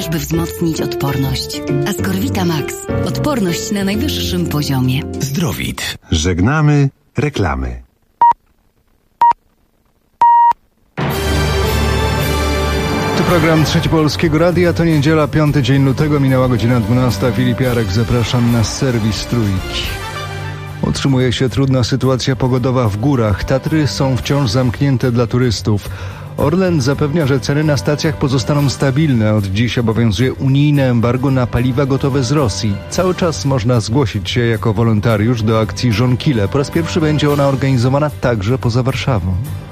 by wzmocnić odporność. Ascorvita Max. Odporność na najwyższym poziomie. Zdrowit. Żegnamy reklamy. To program Trzeci Polskiego Radia. To niedziela, 5 dzień lutego. Minęła godzina 12. Filip Jarek, zapraszam na serwis Trójki. Utrzymuje się trudna sytuacja pogodowa w górach. Tatry są wciąż zamknięte dla turystów. Orlen zapewnia, że ceny na stacjach pozostaną stabilne. Od dziś obowiązuje unijne embargo na paliwa gotowe z Rosji. Cały czas można zgłosić się jako wolontariusz do akcji Żonkile. Po raz pierwszy będzie ona organizowana także poza Warszawą.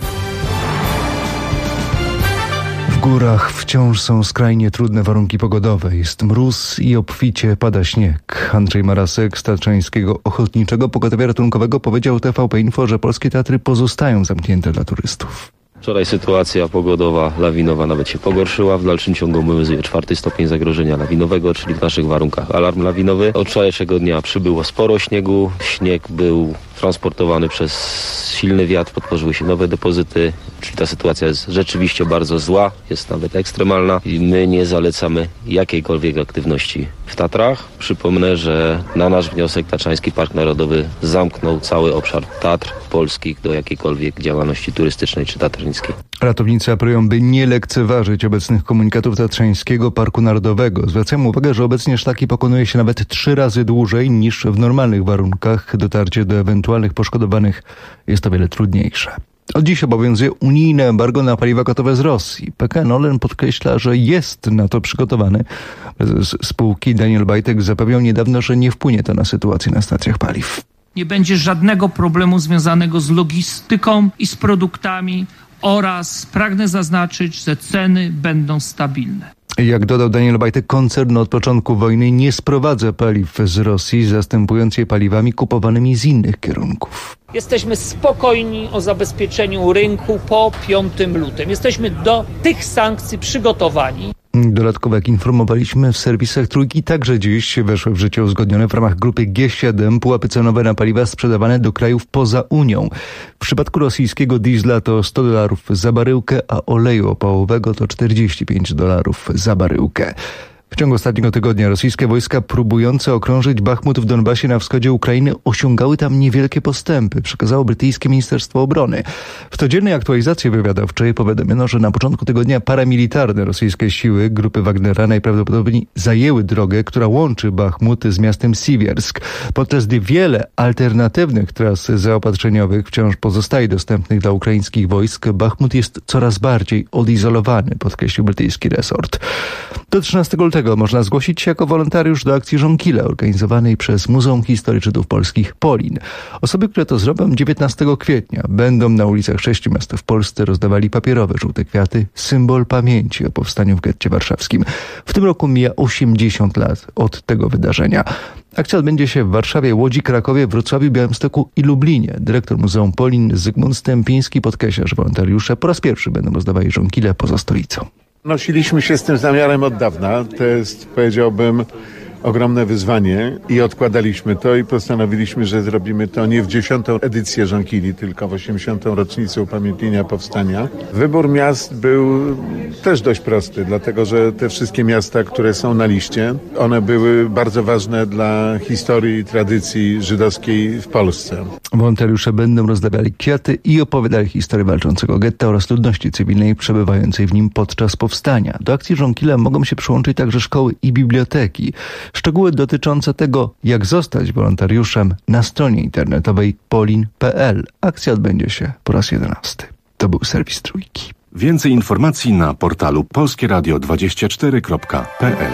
W górach wciąż są skrajnie trudne warunki pogodowe. Jest mróz i obficie pada śnieg. Andrzej Marasek z Tatrzańskiego Ochotniczego Pogotowia Ratunkowego powiedział TVP Info, że polskie Tatry pozostają zamknięte dla turystów. Wczoraj sytuacja pogodowa, lawinowa nawet się pogorszyła. W dalszym ciągu obowiązuje 4 stopień zagrożenia lawinowego, czyli w naszych warunkach alarm lawinowy. Od wczorajszego dnia przybyło sporo śniegu. Śnieg był transportowany przez silny wiatr, podtworzyły się nowe depozyty, czyli ta sytuacja jest rzeczywiście bardzo zła, jest nawet ekstremalna i my nie zalecamy jakiejkolwiek aktywności w Tatrach. Przypomnę, że na nasz wniosek Tatrzański Park Narodowy zamknął cały obszar Tatr polskich do jakiejkolwiek działalności turystycznej czy tatrzyńskiej. Ratownicy apelują, by nie lekceważyć obecnych komunikatów Tatrzańskiego Parku Narodowego. Zwracają uwagę, że obecnie szlaki pokonuje się nawet 3 razy dłużej niż w normalnych warunkach. Dotarcie do ewentualnych poszkodowanych jest o wiele trudniejsze. Od dziś obowiązuje unijne embargo na paliwa gotowe z Rosji. PKN Orlen podkreśla, że jest na to przygotowany. Prezes spółki Daniel Bajtek zapewniał niedawno, że nie wpłynie to na sytuację na stacjach paliw. Nie będzie żadnego problemu związanego z logistyką i z produktami oraz pragnę zaznaczyć, że ceny będą stabilne. Jak dodał Daniel Bajtek, koncern od początku wojny nie sprowadza paliw z Rosji, zastępując je paliwami kupowanymi z innych kierunków. Jesteśmy spokojni o zabezpieczeniu rynku po 5 lutym. Jesteśmy do tych sankcji przygotowani. Dodatkowo, jak informowaliśmy w serwisach Trójki, także dziś weszły w życie uzgodnione w ramach grupy G7 pułapy cenowe na paliwa sprzedawane do krajów poza Unią. W przypadku rosyjskiego diesla to $100 za baryłkę, a oleju opałowego to $45 za baryłkę. W ciągu ostatniego tygodnia rosyjskie wojska próbujące okrążyć Bachmut w Donbasie na wschodzie Ukrainy osiągały tam niewielkie postępy, przekazało brytyjskie Ministerstwo Obrony. W codziennej aktualizacji wywiadowczej powiadomiono, że na początku tygodnia paramilitarne rosyjskie siły grupy Wagnera najprawdopodobniej zajęły drogę, która łączy Bachmut z miastem Siwiersk. Podczas gdy wiele alternatywnych tras zaopatrzeniowych wciąż pozostaje dostępnych dla ukraińskich wojsk, Bachmut jest coraz bardziej odizolowany, podkreślił brytyjski resort. Do 13 lutego można zgłosić się jako wolontariusz do akcji Żonkile organizowanej przez Muzeum Historii Żydów Polskich Polin. Osoby, które to zrobią 19 kwietnia będą na ulicach 6 miast w Polsce rozdawali papierowe żółte kwiaty, symbol pamięci o powstaniu w getcie warszawskim. W tym roku mija 80 lat od tego wydarzenia. Akcja odbędzie się w Warszawie, Łodzi, Krakowie, Wrocławiu, Białymstoku i Lublinie. Dyrektor Muzeum Polin Zygmunt Stępiński podkreśla, że wolontariusze po raz pierwszy będą rozdawali żonkile poza stolicą. Nosiliśmy się z tym zamiarem od dawna. To jest, powiedziałbym, ogromne wyzwanie i odkładaliśmy to i postanowiliśmy, że zrobimy to nie w 10. edycję Żonkili, tylko w 80. rocznicę upamiętnienia powstania. Wybór miast był też dość prosty, dlatego że te wszystkie miasta, które są na liście, one były bardzo ważne dla historii i tradycji żydowskiej w Polsce. Wolontariusze będą rozdawali kwiaty i opowiadali historię walczącego getta oraz ludności cywilnej przebywającej w nim podczas powstania. Do akcji Żonkile mogą się przyłączyć także szkoły i biblioteki. Szczegóły dotyczące tego, jak zostać wolontariuszem, na stronie internetowej polin.pl. Akcja odbędzie się po raz 11. To był serwis Trójki. Więcej informacji na portalu polskieradio24.pl.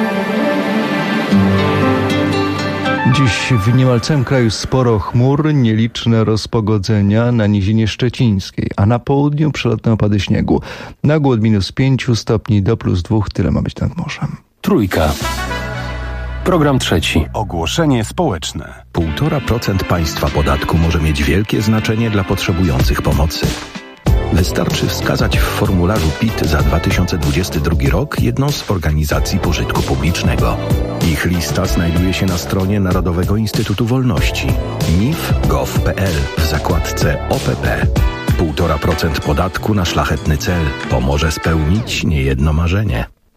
Dziś w niemal całym kraju sporo chmur, nieliczne rozpogodzenia na nizinie szczecińskiej, a na południu przelotne opady śniegu. Nagło od -5 stopni do +2, tyle ma być nad morzem. Trójka. Program trzeci. Ogłoszenie społeczne. 1,5% państwa podatku może mieć wielkie znaczenie dla potrzebujących pomocy. Wystarczy wskazać w formularzu PIT za 2022 rok jedną z organizacji pożytku publicznego. Ich lista znajduje się na stronie Narodowego Instytutu Wolności nif.gov.pl w zakładce OPP. 1,5% podatku na szlachetny cel pomoże spełnić niejedno marzenie.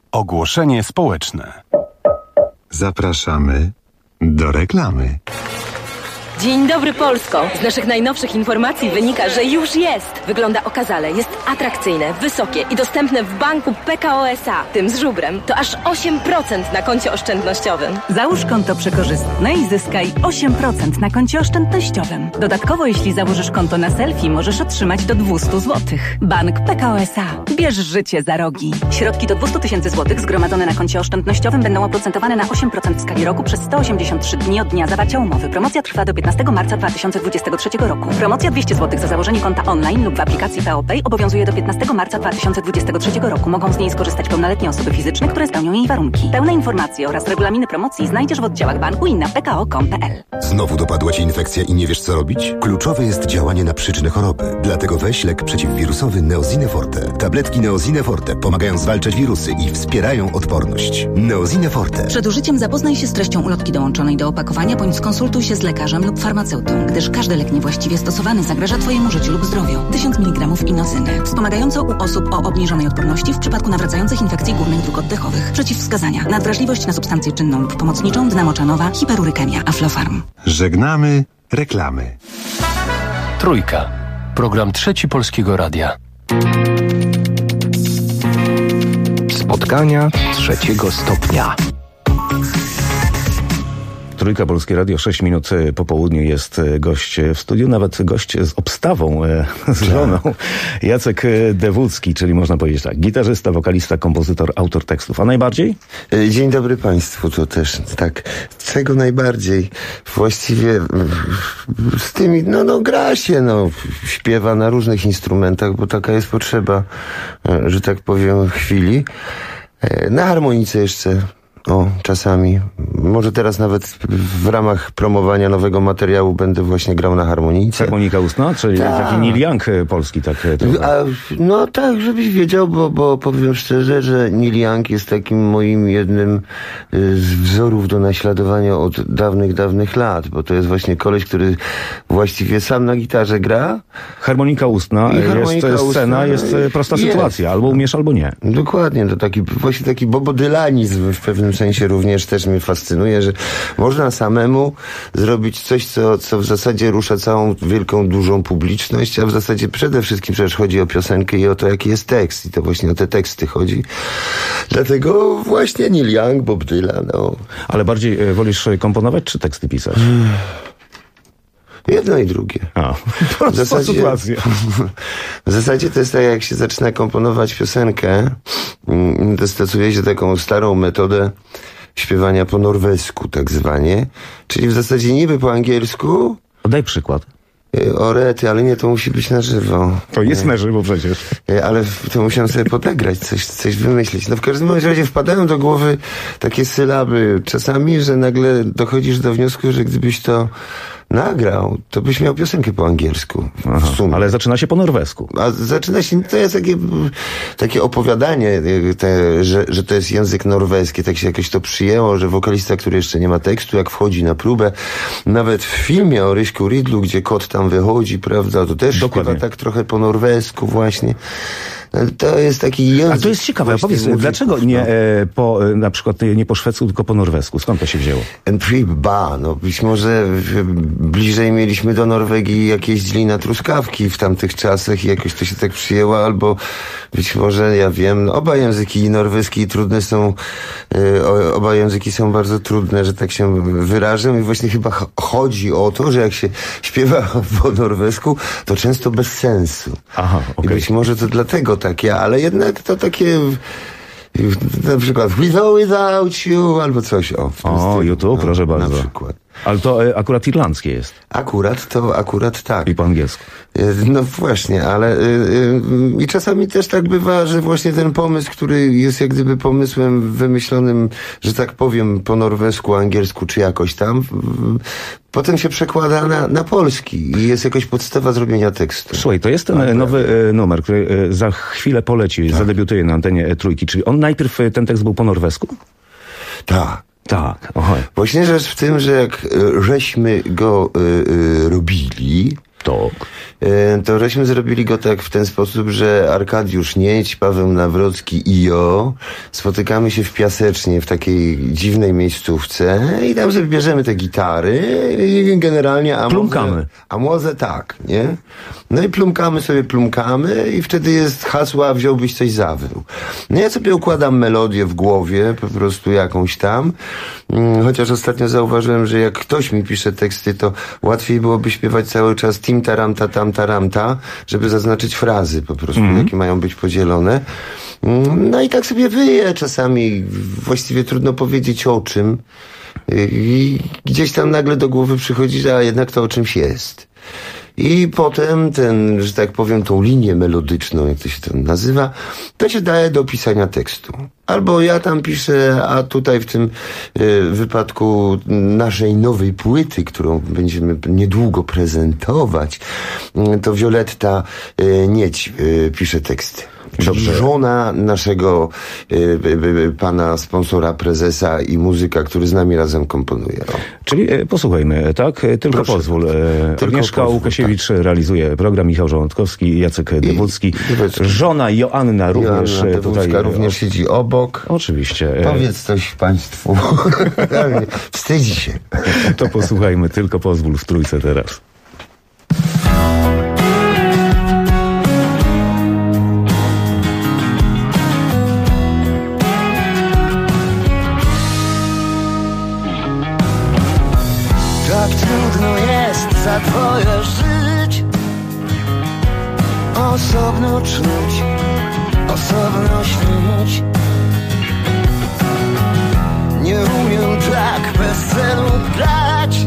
Ogłoszenie społeczne. Zapraszamy do reklamy. Dzień dobry, Polsko! Z naszych najnowszych informacji wynika, że już jest. Wygląda okazale, jest atrakcyjne, wysokie i dostępne w banku PKO SA, tym z żubrem. To aż 8% na koncie oszczędnościowym. Załóż konto przekorzystne i zyskaj 8% na koncie oszczędnościowym. Dodatkowo, jeśli założysz konto na selfie, możesz otrzymać do 200 zł. Bank PKO SA. Bierz życie za rogi. Środki do 200 000 złotych zgromadzone na koncie oszczędnościowym będą oprocentowane na 8% w skali roku przez 183 dni od dnia zawarcia umowy. Promocja trwa do 15 marca 2023 roku. Promocja 200 zł za założenie konta online lub w aplikacji PeoPay obowiązuje do 15 marca 2023 roku. Mogą z niej skorzystać pełnoletnie osoby fizyczne, które spełnią jej warunki. Pełne informacje oraz regulaminy promocji znajdziesz w oddziałach banku i na pko.com.pl. Znowu dopadła Cię infekcja i nie wiesz, co robić? Kluczowe jest działanie na przyczynę choroby. Dlatego weź lek przeciwwirusowy Neosine Forte. Tabletki Neosine Forte pomagają zwalczać wirusy i wspierają odporność. Neosine Forte. Przed użyciem zapoznaj się z treścią ulotki dołączonej do opakowania bądź skonsultuj się z lekarzem lub farmaceutą, gdyż każdy lek niewłaściwie stosowany zagraża Twojemu życiu lub zdrowiu. 1000 mg inozyny. Wspomagająco u osób o obniżonej odporności w przypadku nawracających infekcji górnych dróg oddechowych. Przeciwwskazania: nadwrażliwość na substancję czynną lub pomocniczą, dna moczanowa, hiperurykemia, Aflofarm. Żegnamy reklamy. Trójka. Program Trzeci Polskiego Radia. Spotkania trzeciego stopnia. Trójka, Polskie Radio, 6 minut po południu jest gość w studiu, nawet gość z obstawą, z żoną. Jacek Dewucki, czyli można powiedzieć tak, gitarzysta, wokalista, kompozytor, autor tekstów. A najbardziej? Dzień dobry Państwu, to też tak, czego najbardziej? Właściwie z tymi, gra się, śpiewa na różnych instrumentach, bo taka jest potrzeba, że tak powiem, chwili. Na harmonice jeszcze. Czasami. Może teraz nawet w ramach promowania nowego materiału będę właśnie grał na harmonice. Harmonika ustna? Czyli taki Neil Young polski, tak trochę. Tak, żebyś wiedział, bo powiem szczerze, że Neil Young jest takim moim jednym z wzorów do naśladowania od dawnych lat, bo to jest właśnie koleś, który właściwie sam na gitarze gra. Harmonika ustna, jest scena, jest prosta sytuacja. Albo umiesz, albo nie. Dokładnie, to właśnie taki bobodylanizm w pewnym sensie również też mnie fascynuje, że można samemu zrobić coś, co w zasadzie rusza całą wielką, dużą publiczność, a w zasadzie przede wszystkim przecież chodzi o piosenkę i o to, jaki jest tekst. I to właśnie o te teksty chodzi. Dlatego właśnie Neil Young, Bob Dylan. Ale bardziej wolisz komponować, czy teksty pisać? Jedno i drugie. W zasadzie to jest tak, jak się zaczyna komponować piosenkę, to stosuje się taką starą metodę śpiewania po norwesku, tak zwanie. Czyli w zasadzie niby po angielsku. Daj przykład. O rety, ale nie, to musi być na żywo. To jest na żywo przecież. Ale to musiałem sobie podegrać, coś wymyślić. W każdym razie wpadają do głowy takie sylaby czasami, że nagle dochodzisz do wniosku, że gdybyś to nagrał, to byś miał piosenkę po angielsku. W sumie. Ale zaczyna się po norwesku. A zaczyna się, to jest takie opowiadanie, że to jest język norweski, tak się jakoś to przyjęło, że wokalista, który jeszcze nie ma tekstu, jak wchodzi na próbę, nawet w filmie o Ryśku Rydlu, gdzie kot tam wychodzi, prawda, to też śpiewa tak trochę po norwesku właśnie. To jest taki język. A to jest ciekawe, powiedz, dlaczego nie na przykład nie po szwedzku, tylko po norwesku? Skąd to się wzięło? Być może bliżej mieliśmy do Norwegii, jak jeździli na truskawki w tamtych czasach i jakoś to się tak przyjęło, albo być może, ja wiem, oba języki, norweski i trudne są, oba języki są bardzo trudne, że tak się wyrażę, i właśnie chyba chodzi o to, że jak się śpiewa po norwesku, to często bez sensu. Aha, I być może to dlatego takie, ale jednak to takie, na przykład Without You, albo coś YouTube, proszę bardzo. Na przykład. Ale to akurat irlandzkie jest. Akurat tak. I po angielsku. No właśnie, ale i czasami też tak bywa, że właśnie ten pomysł, który jest jak gdyby pomysłem wymyślonym, że tak powiem, po norwesku, angielsku czy jakoś tam, potem się przekłada na polski i jest jakaś podstawa zrobienia tekstu. Słuchaj, to jest ten nowy numer, który za chwilę poleci, zadebiutuje na antenie Trójki. Czyli on najpierw ten tekst był po norwesku? Tak, Właśnie rzecz w tym, że jak żeśmy go robili, to żeśmy zrobili go tak w ten sposób, że Arkadiusz Nieć, Paweł Nawrocki i ja spotykamy się w Piasecznie, w takiej dziwnej miejscówce i tam sobie bierzemy te gitary i generalnie Amozę tak, nie? No i plumkamy i wtedy jest hasło, a wziąłbyś coś zawył. No ja sobie układam melodię w głowie, po prostu jakąś tam, chociaż ostatnio zauważyłem, że jak ktoś mi pisze teksty, to łatwiej byłoby śpiewać cały czas tim taramta tam taramta, żeby zaznaczyć frazy po prostu, jakie mają być podzielone. No i tak sobie wyje czasami, właściwie trudno powiedzieć o czym. I gdzieś tam nagle do głowy przychodzi, że jednak to o czymś jest. I potem że tak powiem, tą linię melodyczną, jak to się tam nazywa, to się daje do pisania tekstu. Albo ja tam piszę, a tutaj w tym wypadku naszej nowej płyty, którą będziemy niedługo prezentować, to Violetta Nieć pisze teksty. Dobrze. Żona naszego pana sponsora, prezesa i muzyka, który z nami razem komponuje. Czyli posłuchajmy, tak? Tylko proszę, pozwól. Agnieszka Łukasiewicz realizuje program, Michał Żołądkowski, Jacek Debucki. Żona Joanna również tutaj również siedzi obok. Oczywiście. Powiedz coś państwu. Wstydzi się. To posłuchajmy, tylko pozwól w trójce teraz. Trudno jest za dwoje żyć, osobno czuć, osobno śnić. Nie umiem tak bez celu grać,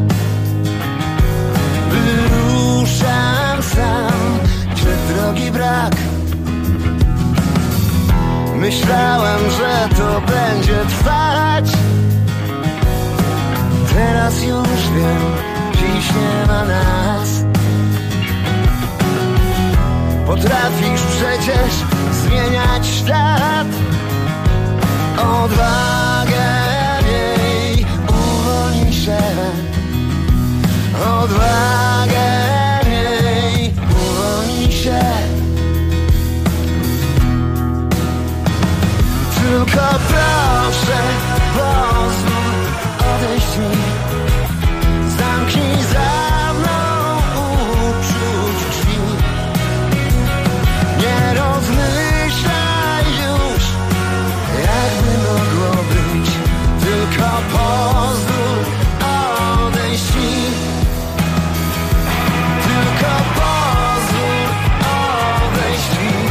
wyruszam sam, gdzie drogi brak. Myślałem, że to będzie trwać, teraz już wiem, dziś nie ma nas. Potrafisz przecież zmieniać świat. Odwagę miej, uwolnij się. Odwagę miej, uwolnij się. Tylko proszę, pozwól odejść mi. Zamknij za mną uczuć drzwi. Nie rozmyślaj już, jakby mogło być. Tylko pozwól odejść mi. Tylko pozwól odejść mi.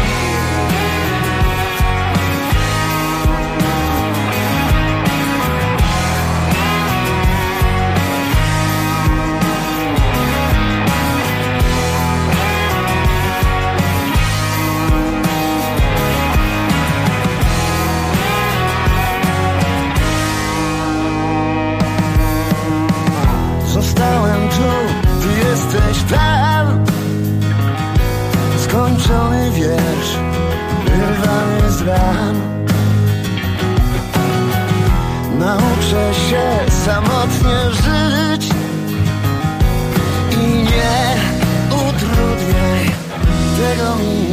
Zostałem tu, ty jesteś tam. Skończony wiersz, wyrwany z ram. Nauczę się samotnie żyć i nie utrudniaj tego mi.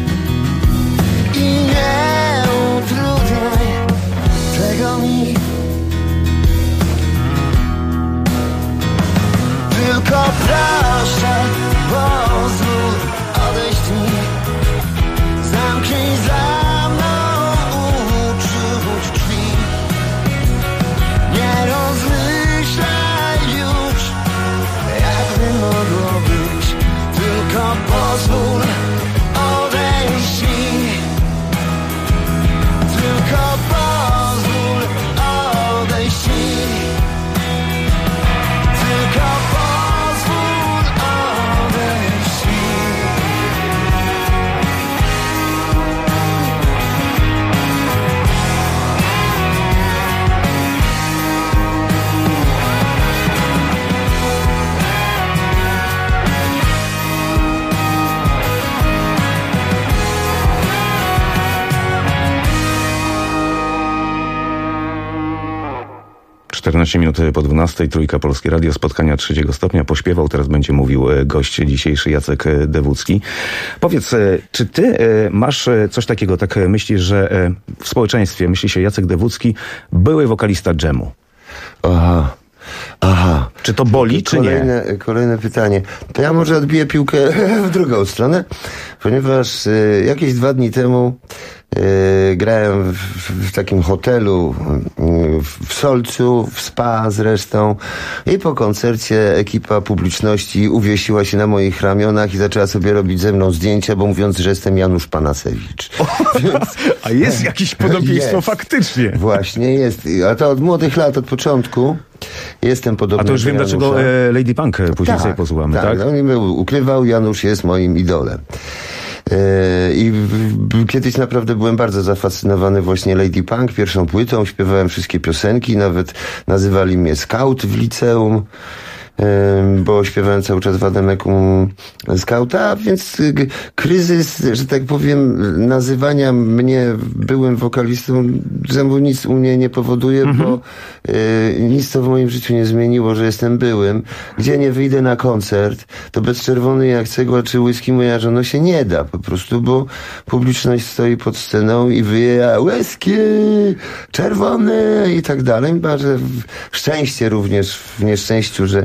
I nie utrudniaj tego mi. Tylko proszę, pozwól odejść mi. Zamknij za mną uczuć drzwi. Nie rozmyślaj już, jakby mogło być. Tylko pozwól odejść mi. Tylko pozwól 14 minut po 12, Trójka Polskie Radio, spotkania 3 stopnia. Pośpiewał, teraz będzie mówił gość dzisiejszy, Jacek Dewucki. Powiedz, czy ty masz coś takiego, tak myślisz, że w społeczeństwie myśli się Jacek Dewucki, były wokalista dżemu? Aha. Czy to boli, czy nie? Kolejne pytanie. To ja może odbiję piłkę w drugą stronę, ponieważ jakieś 2 dni temu grałem w takim hotelu w Solcu, w Spa zresztą, i po koncercie ekipa publiczności uwiesiła się na moich ramionach i zaczęła sobie robić ze mną zdjęcia, bo mówiąc, że jestem Janusz Panasewicz. Więc... A jest jakieś podobieństwo faktycznie. Właśnie jest. A to od młodych lat, od początku jestem podobny. A to już wiem, dlaczego Lady Punk później sobie posłuchamy, tak? Tak, on mnie ukrywał, Janusz jest moim idolem. I kiedyś naprawdę byłem bardzo zafascynowany właśnie Lady Punk, pierwszą płytą, śpiewałem wszystkie piosenki, nawet nazywali mnie Scout w liceum, bo śpiewałem cały czas w Ademekum Skauta, więc kryzys, że tak powiem, nazywania mnie byłym wokalistą dżemu nic u mnie nie powoduje, bo nic to w moim życiu nie zmieniło, że jestem byłym. Gdzie nie wyjdę na koncert, to bez Czerwony jak cegła czy Whisky moja żona się nie da po prostu, bo publiczność stoi pod sceną i wyje Whisky, Czerwony i tak dalej. Że szczęście również w nieszczęściu, że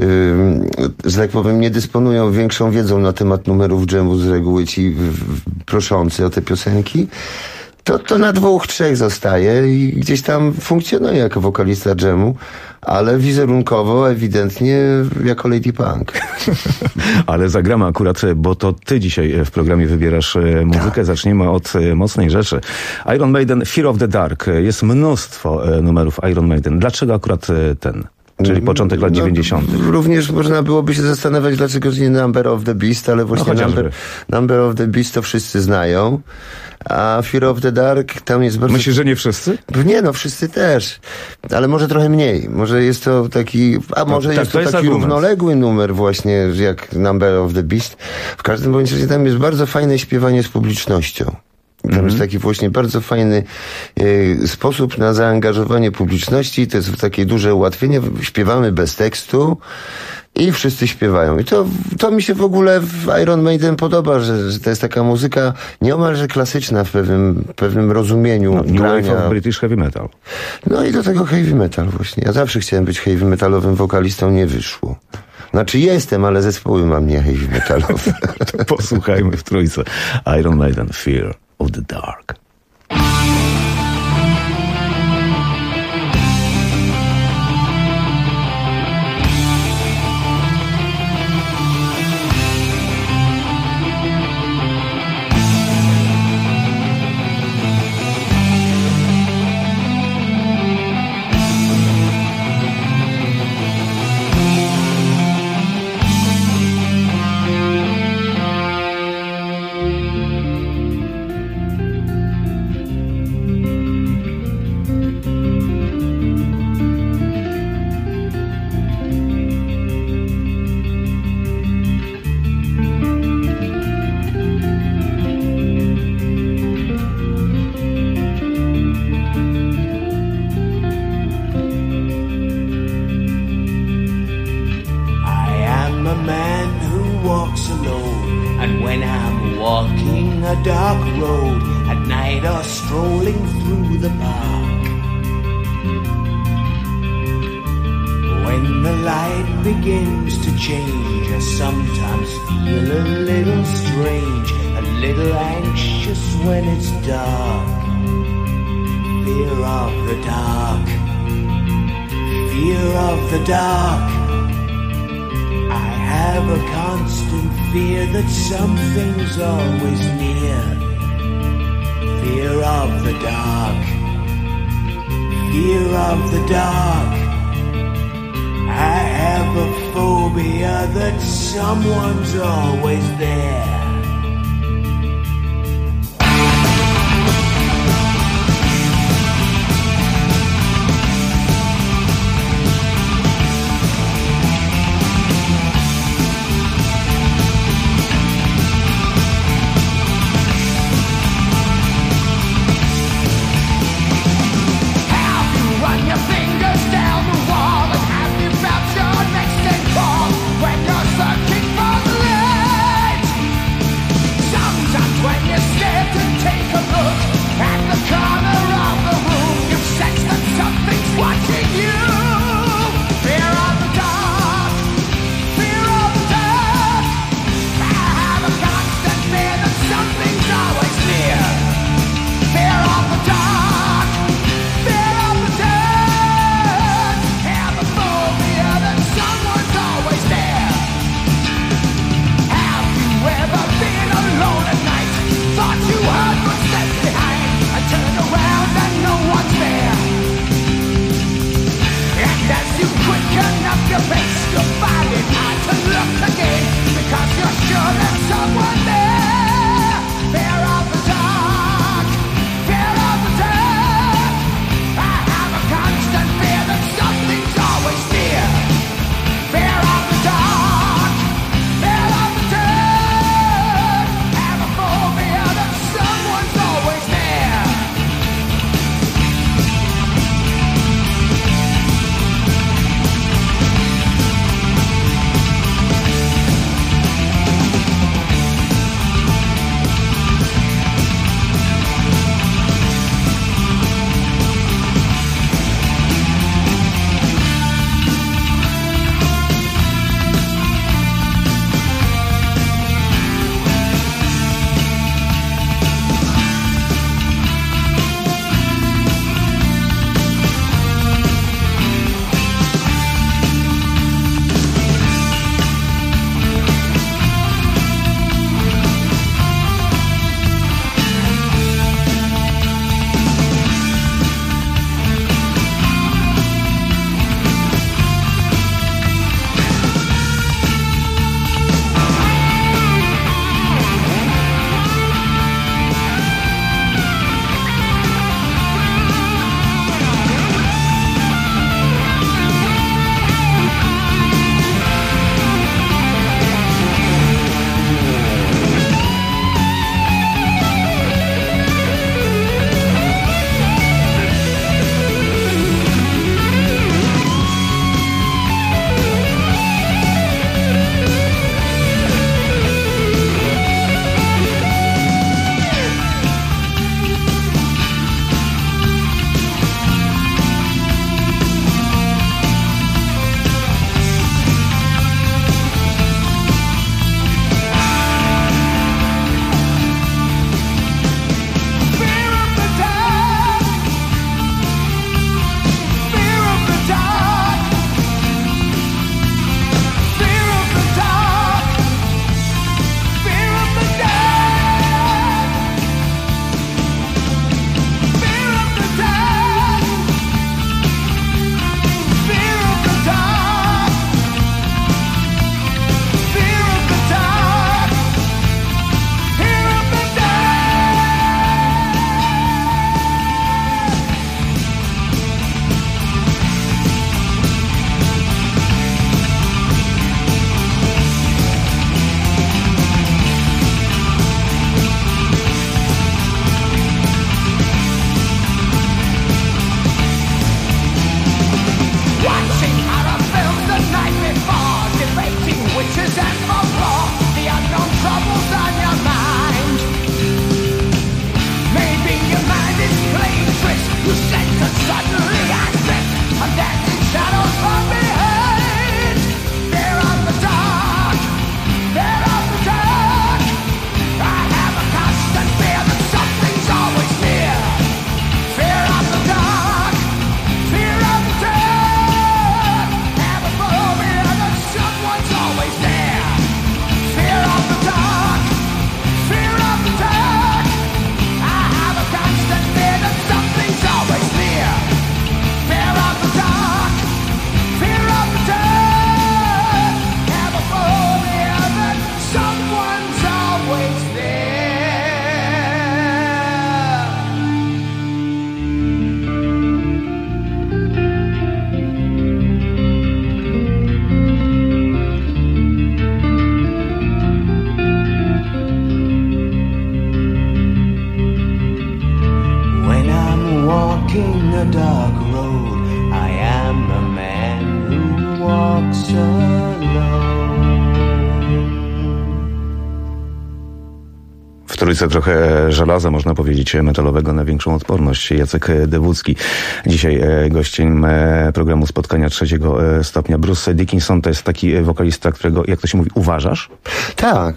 tak powiem, nie dysponują większą wiedzą na temat numerów dżemu z reguły ci proszący o te piosenki, to na 2, 3 zostaje i gdzieś tam funkcjonuje jako wokalista dżemu, ale wizerunkowo ewidentnie jako Lady Punk. Ale zagramy akurat, bo to ty dzisiaj w programie wybierasz muzykę. Tak. Zaczniemy od mocnej rzeczy. Iron Maiden, Fear of the Dark. Jest mnóstwo numerów Iron Maiden. Dlaczego akurat ten? Czyli początek lat 90. Również można byłoby się zastanawiać, dlaczego nie Number of the Beast, ale właśnie Number of the Beast to wszyscy znają. A Fear of the Dark tam jest bardzo... Myślisz, że nie wszyscy? Nie, no wszyscy też. Ale może trochę mniej. Może jest to taki... jest to taki równoległy numer właśnie, jak Number of the Beast. W każdym bądź razie tam jest bardzo fajne śpiewanie z publicznością. Tam jest taki właśnie bardzo fajny sposób na zaangażowanie publiczności. To jest takie duże ułatwienie. Śpiewamy bez tekstu i wszyscy śpiewają. I to mi się w ogóle w Iron Maiden podoba, że to jest taka muzyka nieomalże klasyczna w pewnym rozumieniu grania. New British heavy metal. No i do tego heavy metal właśnie. Ja zawsze chciałem być heavy metalowym wokalistą, nie wyszło. Znaczy jestem, ale zespoły mam nie heavy metalowe. To posłuchajmy w trójce. Iron Maiden, Fear of the Dark. Something's always near. Fear of the dark. Fear of the dark. I have a phobia that someone's always there. Your fingers down trójce trochę żelaza, można powiedzieć, metalowego na większą odporność. Jacek Dewucki. Dzisiaj gościem programu Spotkania Trzeciego Stopnia. Bruce Dickinson to jest taki wokalista, którego, jak to się mówi, uważasz? Tak.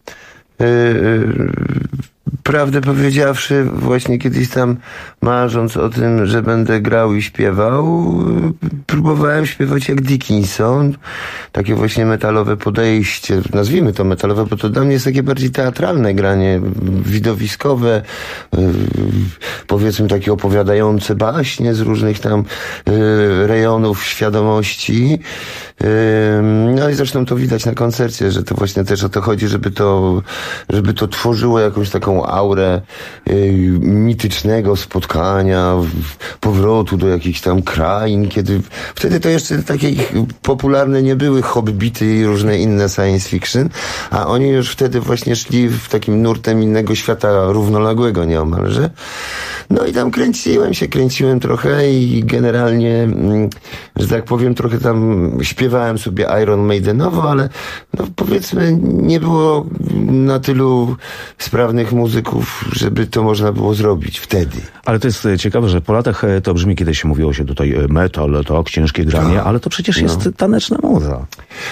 Prawdę powiedziawszy, właśnie kiedyś tam marząc o tym, że będę grał i śpiewał, próbowałem śpiewać jak Dickinson. Takie właśnie metalowe podejście, nazwijmy to metalowe, bo to dla mnie jest takie bardziej teatralne granie, widowiskowe, powiedzmy takie opowiadające baśnie z różnych tam rejonów świadomości. No i zresztą to widać na koncercie, że to właśnie też o to chodzi, żeby to tworzyło jakąś taką aurę mitycznego spotkania, powrotu do jakichś tam krain, kiedy wtedy to jeszcze takie popularne nie były Hobbity i różne inne science fiction, a oni już wtedy właśnie szli w takim nurtem innego świata równoległego nieomalże. No i tam kręciłem trochę i generalnie, że tak powiem, trochę tam śpiewałem sobie Iron Maidenowo, ale no powiedzmy nie było na tylu sprawnych muzyków, żeby to można było zrobić wtedy. Ale to jest ciekawe, że po latach to brzmi, kiedy się mówiło się tutaj metal, tak, ciężkie granie, ale to przecież jest taneczna muza.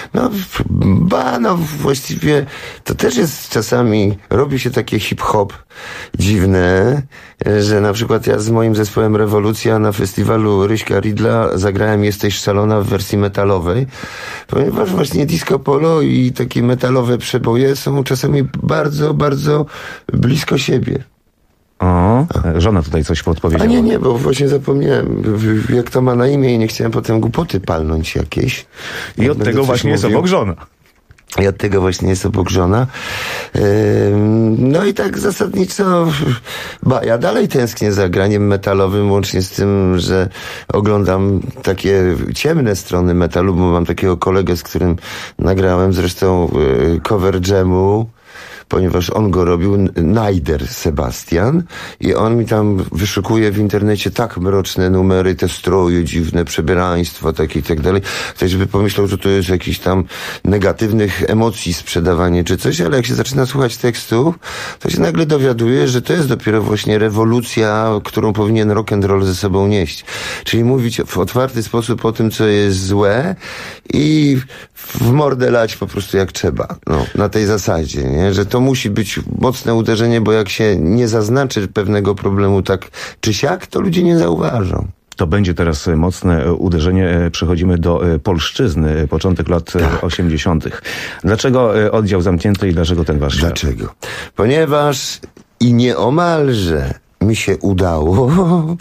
No właściwie to też jest czasami, robi się takie hip-hop dziwne, że na przykład ja z moim zespołem Rewolucja na festiwalu Ryśka Ridla zagrałem Jesteś szalona w wersji metalowej, ponieważ właśnie disco polo i takie metalowe przeboje są czasami bardzo, bardzo blisko siebie. O, żona tutaj coś podpowiedziała. A nie, bo właśnie zapomniałem, jak to ma na imię i nie chciałem potem głupoty palnąć jakieś. I od tego właśnie jest obok żona. I od tego właśnie jest obok żona. No i tak zasadniczo ja dalej tęsknię za graniem metalowym, łącznie z tym, że oglądam takie ciemne strony metalu, bo mam takiego kolegę, z którym nagrałem zresztą cover jamu, ponieważ on go robił, Najder Sebastian, i on mi tam wyszukuje w internecie tak mroczne numery, te stroje dziwne, przebieraństwo takie i tak dalej, ktoś by pomyślał, że to jest jakiś tam negatywnych emocji sprzedawanie czy coś, ale jak się zaczyna słuchać tekstu, to się nagle dowiaduje, że to jest dopiero właśnie rewolucja, którą powinien rock'n'roll ze sobą nieść. Czyli mówić w otwarty sposób o tym, co jest złe i w mordę lać po prostu jak trzeba. No, na tej zasadzie, nie? Że to musi być mocne uderzenie, bo jak się nie zaznaczy pewnego problemu tak czy siak, to ludzie nie zauważą. To będzie teraz mocne uderzenie. Przechodzimy do polszczyzny, początek lat 80. Dlaczego oddział zamknięty i dlaczego ten wasz? Dlaczego? Ponieważ i nieomalże mi się udało.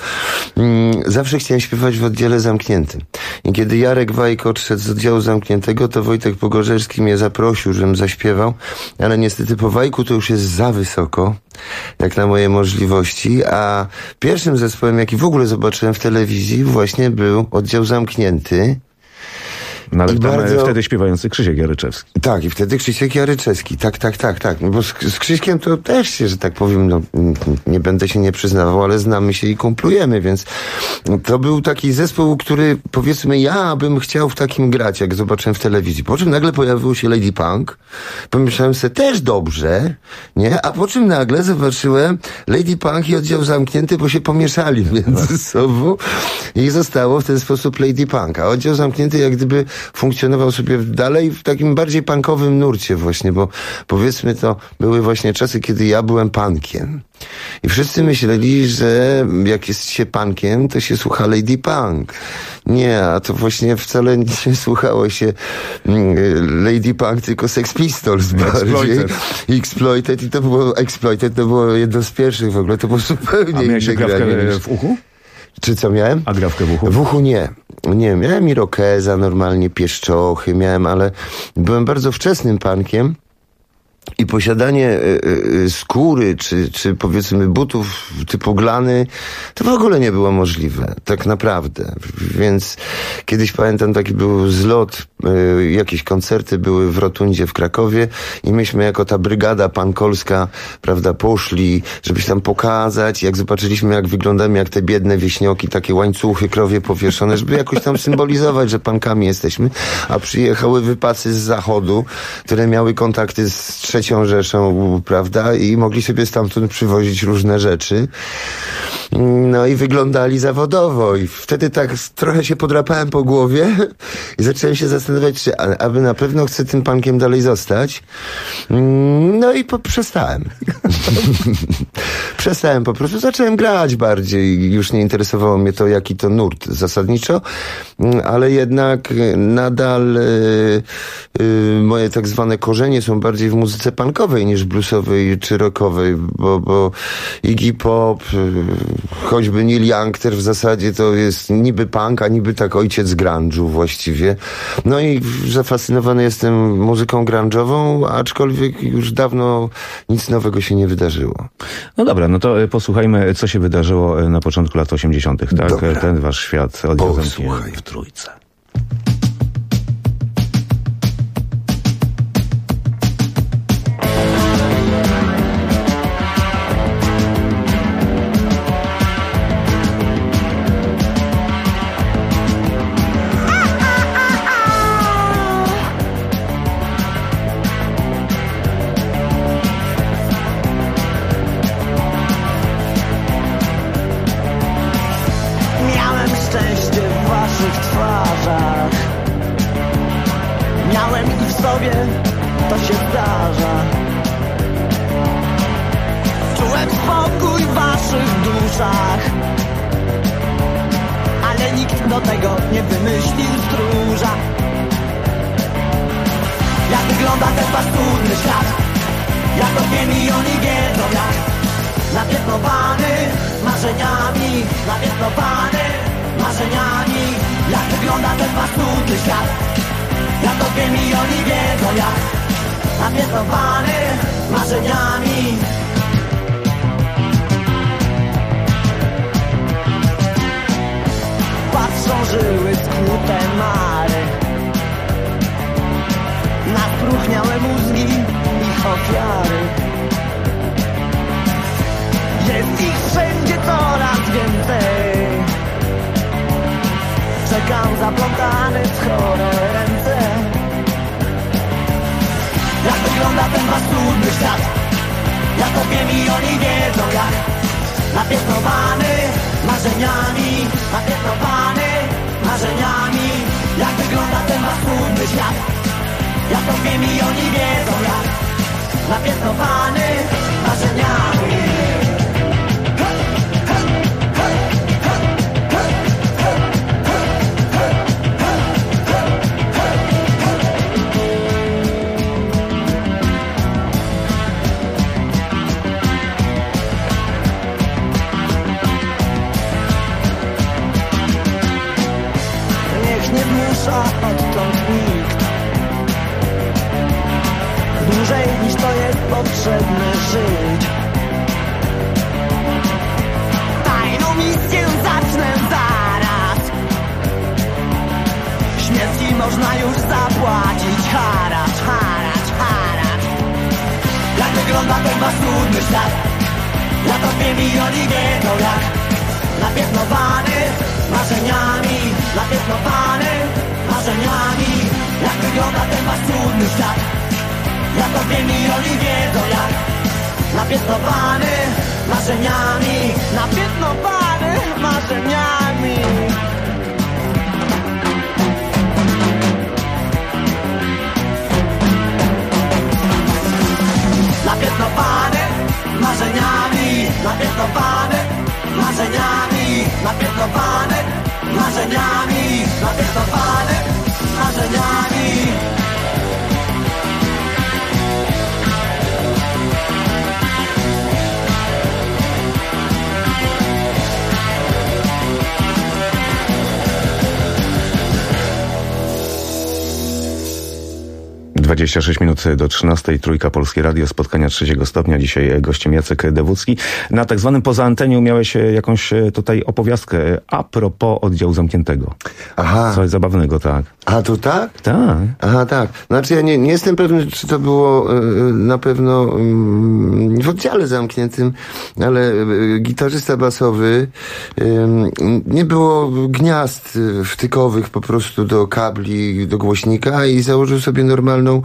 Zawsze chciałem śpiewać w oddziale zamkniętym. I kiedy Jarek Wajk odszedł z oddziału zamkniętego, to Wojtek Pogorzelski mnie zaprosił, żebym zaśpiewał, ale niestety po Wajku to już jest za wysoko, jak na moje możliwości, a pierwszym zespołem, jaki w ogóle zobaczyłem w telewizji, właśnie był oddział zamknięty. No ale tam wtedy śpiewający Krzysiek Jaryczewski. Tak, i wtedy Krzysiek Jaryczewski. Tak. No bo z Krzyśkiem to też się, że tak powiem, no, nie będę się nie przyznawał, ale znamy się i kumplujemy, więc to był taki zespół, który, powiedzmy, ja bym chciał w takim grać, jak zobaczyłem w telewizji. Po czym nagle pojawiło się Lady Punk. Pomyślałem sobie, też dobrze, nie? A po czym nagle zobaczyłem Lady Punk i oddział zamknięty, bo się pomieszali między sobą i zostało w ten sposób Lady Punk. A oddział zamknięty jak gdyby funkcjonował sobie dalej w takim bardziej punkowym nurcie właśnie, bo powiedzmy to były właśnie czasy, kiedy ja byłem punkiem. I wszyscy myśleli, że jak jest się punkiem, to się słucha Lady Punk. Nie, a to właśnie wcale nie słuchało się Lady Punk, tylko Sex Pistols bardziej. Exploited. I to było Exploited, to było jedno z pierwszych w ogóle, to było zupełnie inne granie. W uchu? Czy co miałem? A grawkę w uchu? W uchu nie. Nie, miałem irokeza, normalnie pieszczochy miałem, ale byłem bardzo wczesnym punkiem. I posiadanie skóry, czy powiedzmy butów typu glany, to w ogóle nie było możliwe, tak naprawdę. Więc kiedyś pamiętam, taki był zlot, jakieś koncerty były w Rotundzie w Krakowie i myśmy jako ta brygada pankolska, prawda, poszli, żeby się tam pokazać. Jak zobaczyliśmy, jak wyglądamy, jak te biedne wieśnioki, takie łańcuchy krowie powieszone, żeby jakoś tam symbolizować, że pankami jesteśmy, a przyjechały wypasy z zachodu, które miały kontakty z III Rzeszą, prawda, i mogli sobie stamtąd przywozić różne rzeczy. No i wyglądali zawodowo i wtedy tak trochę się podrapałem po głowie i zacząłem się zastanawiać, czy aby na pewno chcę tym punkiem dalej zostać. No i przestałem. Przestałem po prostu. Zacząłem grać bardziej. Już nie interesowało mnie to, jaki to nurt zasadniczo, ale jednak nadal moje tak zwane korzenie są bardziej w muzyce punkowej niż bluesowej czy rockowej, bo Iggy Pop, choćby Neil Young też w zasadzie to jest niby punk, a niby tak ojciec grunge'u właściwie. No i zafascynowany jestem muzyką grunge'ową, aczkolwiek już dawno nic nowego się nie wydarzyło. No dobra, no to posłuchajmy, co się wydarzyło na początku lat 80., tak? Dobra. Ten wasz świat oddział zamknięty w Trójce. Dwadzieścia 6 minut do 13, Trójka, Polskie Radio, spotkania 3 stopnia. Dzisiaj gościem Jacek Dewucki. Na tak zwanym poza anteniu miałeś jakąś tutaj opowiastkę a propos oddziału zamkniętego. Aha. Coś zabawnego, tak. A to tak? Tak. Aha, tak. Znaczy ja nie jestem pewny, czy to było na pewno w oddziale zamkniętym, ale gitarzysta basowy, nie było gniazd wtykowych po prostu do kabli, do głośnika i założył sobie normalną taką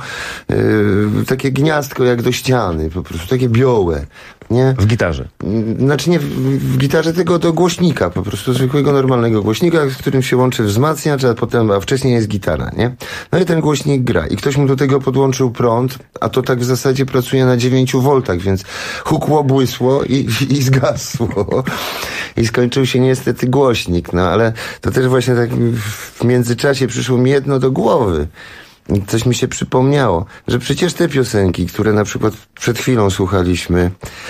takie gniazdko jak do ściany, po prostu takie biołe. Nie? W gitarze. Znaczy nie w gitarze, tego do głośnika, po prostu zwykłego, normalnego głośnika, z którym się łączy wzmacniacz, a wcześniej jest gitara, nie? No i ten głośnik gra. I ktoś mu do tego podłączył prąd, a to tak w zasadzie pracuje na 9 V, więc hukło, błysło i zgasło. I skończył się niestety głośnik, no ale to też właśnie tak w międzyczasie przyszło mi jedno do głowy. Coś mi się przypomniało, że przecież te piosenki, które na przykład przed chwilą słuchaliśmy,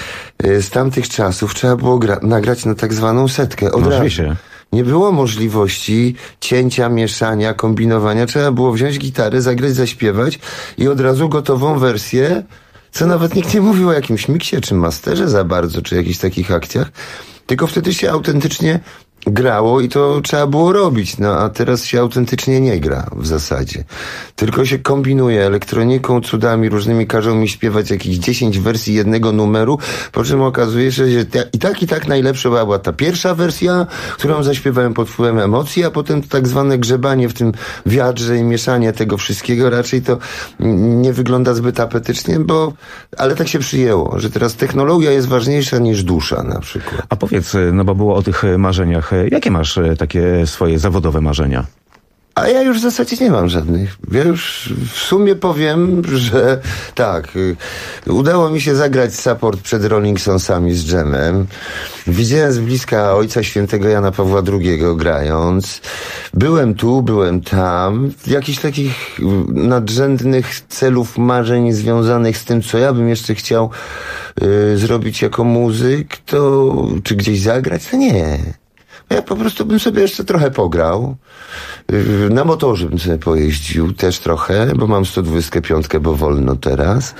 z tamtych czasów trzeba było nagrać na tak zwaną setkę od razu. Nie było możliwości cięcia, mieszania, kombinowania. Trzeba było wziąć gitarę, zagrać, zaśpiewać i od razu gotową wersję, co nawet nikt nie mówił o jakimś miksie czy masterze za bardzo, czy jakichś takich akcjach. Tylko wtedy się autentycznie grało i to trzeba było robić, no a teraz się autentycznie nie gra w zasadzie. Tylko się kombinuje elektroniką, cudami różnymi, każą mi śpiewać jakieś 10 wersji jednego numeru, po czym okazuje się, że i tak najlepsza była ta pierwsza wersja, którą zaśpiewałem pod wpływem emocji, a potem to tak zwane grzebanie w tym wiadrze i mieszanie tego wszystkiego raczej to nie wygląda zbyt apetycznie, ale tak się przyjęło, że teraz technologia jest ważniejsza niż dusza na przykład. A powiedz, no bo było o tych marzeniach. Jakie masz takie swoje zawodowe marzenia? A ja już w zasadzie nie mam żadnych. Ja już w sumie powiem, że tak, udało mi się zagrać support przed Rolling Stonesami z Dżemem. Widziałem z bliska Ojca Świętego Jana Pawła II grając. Byłem tu, byłem tam. Jakichś takich nadrzędnych celów, marzeń związanych z tym, co ja bym jeszcze chciał zrobić jako muzyk, czy gdzieś zagrać, to nie. Ja po prostu bym sobie jeszcze trochę pograł. Na motorze bym sobie pojeździł też trochę, bo mam 125, bo wolno teraz.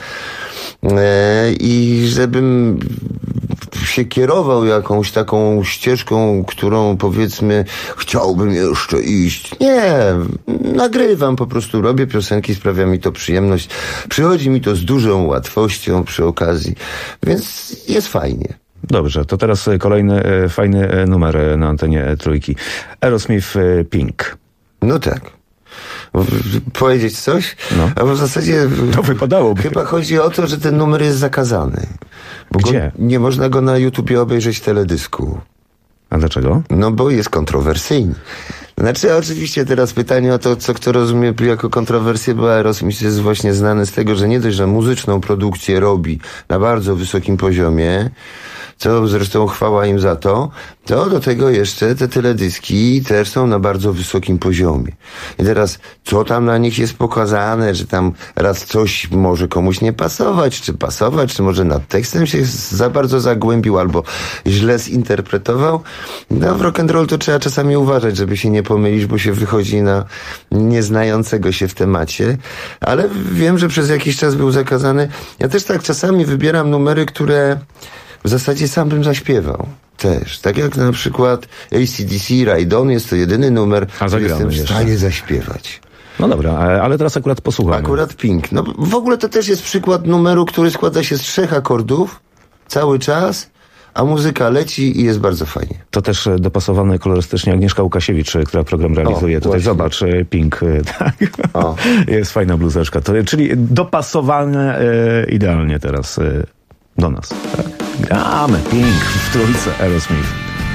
I żebym się kierował jakąś taką ścieżką, którą powiedzmy chciałbym jeszcze iść. Nie, nagrywam, po prostu robię piosenki, sprawia mi to przyjemność. Przychodzi mi to z dużą łatwością przy okazji, więc jest fajnie. Dobrze, to teraz kolejny fajny numer na antenie Trójki. Aerosmith Pink. No tak. Powiedzieć coś? No. A w zasadzie to wypadałoby. Chyba chodzi o to, że ten numer jest zakazany. Bo gdzie? Nie można go na YouTubie obejrzeć teledysku. A dlaczego? No bo jest kontrowersyjny. Znaczy oczywiście teraz pytanie o to, co kto rozumie jako kontrowersję, bo Aerosmith jest właśnie znany z tego, że nie dość, że muzyczną produkcję robi na bardzo wysokim poziomie, co zresztą chwała im za to do tego jeszcze te teledyski też są na bardzo wysokim poziomie. I teraz, co tam na nich jest pokazane, że tam raz coś może komuś nie pasować, czy może nad tekstem się za bardzo zagłębił, albo źle zinterpretował. No w rock'n'roll to trzeba czasami uważać, żeby się nie pomylić, bo się wychodzi na nieznającego się w temacie. Ale wiem, że przez jakiś czas był zakazany. Ja też tak czasami wybieram numery, które w zasadzie sam bym zaśpiewał. Też. Tak jak na przykład AC/DC Ride On, jest to jedyny numer, który jestem w stanie zaśpiewać. No dobra, ale teraz akurat posłuchamy. Akurat Pink. No w ogóle to też jest przykład numeru, który składa się z 3 akordów cały czas, a muzyka leci i jest bardzo fajnie. To też dopasowane kolorystycznie Agnieszka Łukasiewicz, która program realizuje. Tutaj właśnie. Zobacz, Pink. Tak. Jest fajna bluzeczka. Czyli dopasowane idealnie teraz do nas. Tak. Gramy Pink w trójce Aerosmith.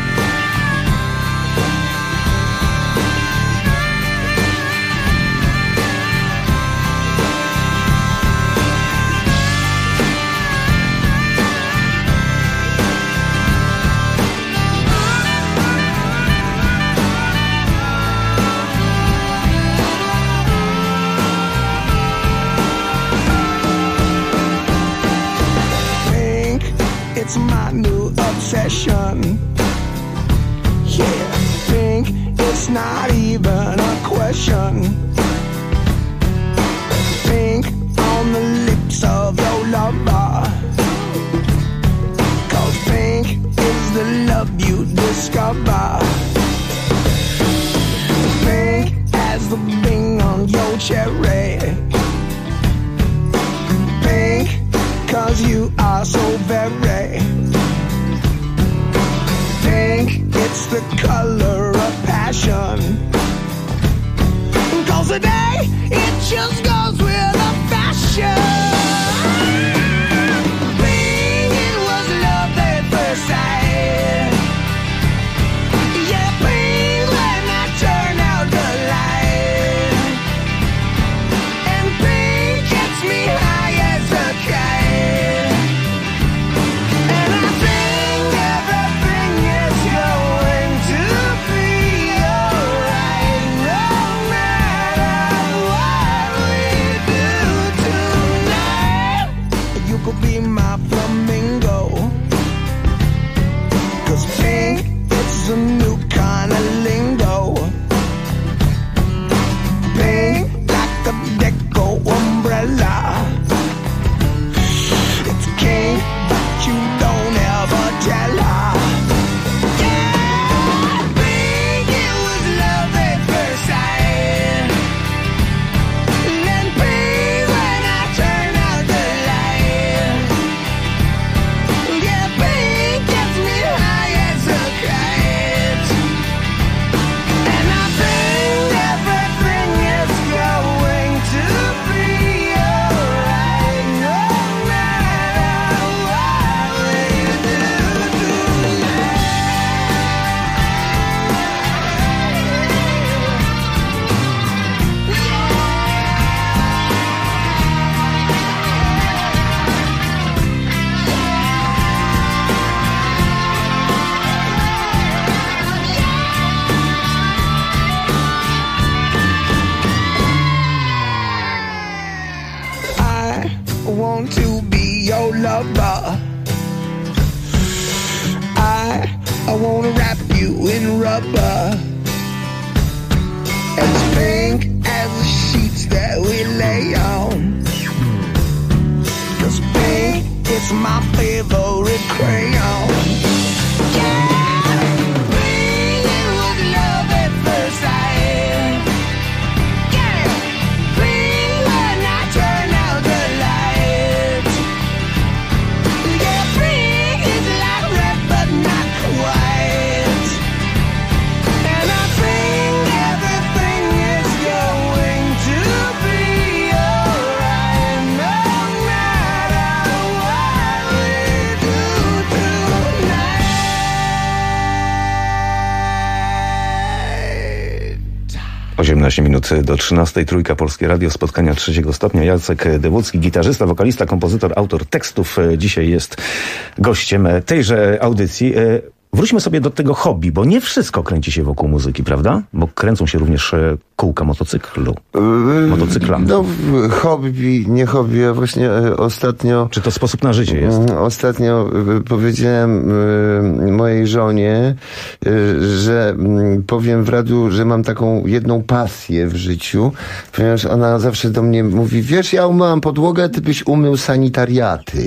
It's my new obsession. Yeah, Pink, it's not even a question. Pink on the lips of your lover. 'Cause pink is the love you discover. Pink as the bing on your cherry. Pink 'cause you are so very pink, it's the color of passion. 'Cause today it just goes with the I wanna wrap you in rubber, as pink as the sheets that we lay on. 'Cause pink is my favorite crayon. O 18 minut do 13. Trójka Polskie Radio, spotkania 3 stopnia. Jacek Dewucki, gitarzysta, wokalista, kompozytor, autor tekstów. Dzisiaj jest gościem tejże audycji. Wróćmy sobie do tego hobby, bo nie wszystko kręci się wokół muzyki, prawda? Bo kręcą się również kółka motocykla. No, hobby, nie hobby, a właśnie ostatnio... Czy to sposób na życie jest? Ostatnio powiedziałem mojej żonie, że powiem w radiu, że mam taką jedną pasję w życiu, ponieważ ona zawsze do mnie mówi, wiesz, ja umyłam podłogę, ty byś umył sanitariaty.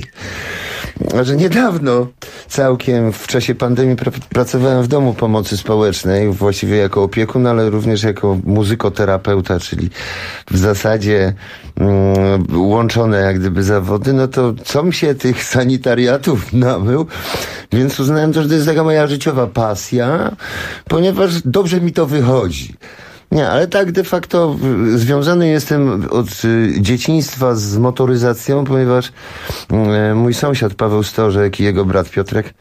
Że niedawno całkiem w czasie pandemii pracowałem w domu pomocy społecznej, właściwie jako opiekun, ale również jako muzykoterapeuta, czyli w zasadzie łączone jak gdyby zawody, no to com się tych sanitariatów namył, więc uznałem to, że to jest taka moja życiowa pasja, ponieważ dobrze mi to wychodzi. Nie, ale tak de facto związany jestem od dzieciństwa z motoryzacją, ponieważ mój sąsiad Paweł Stożek i jego brat Piotrek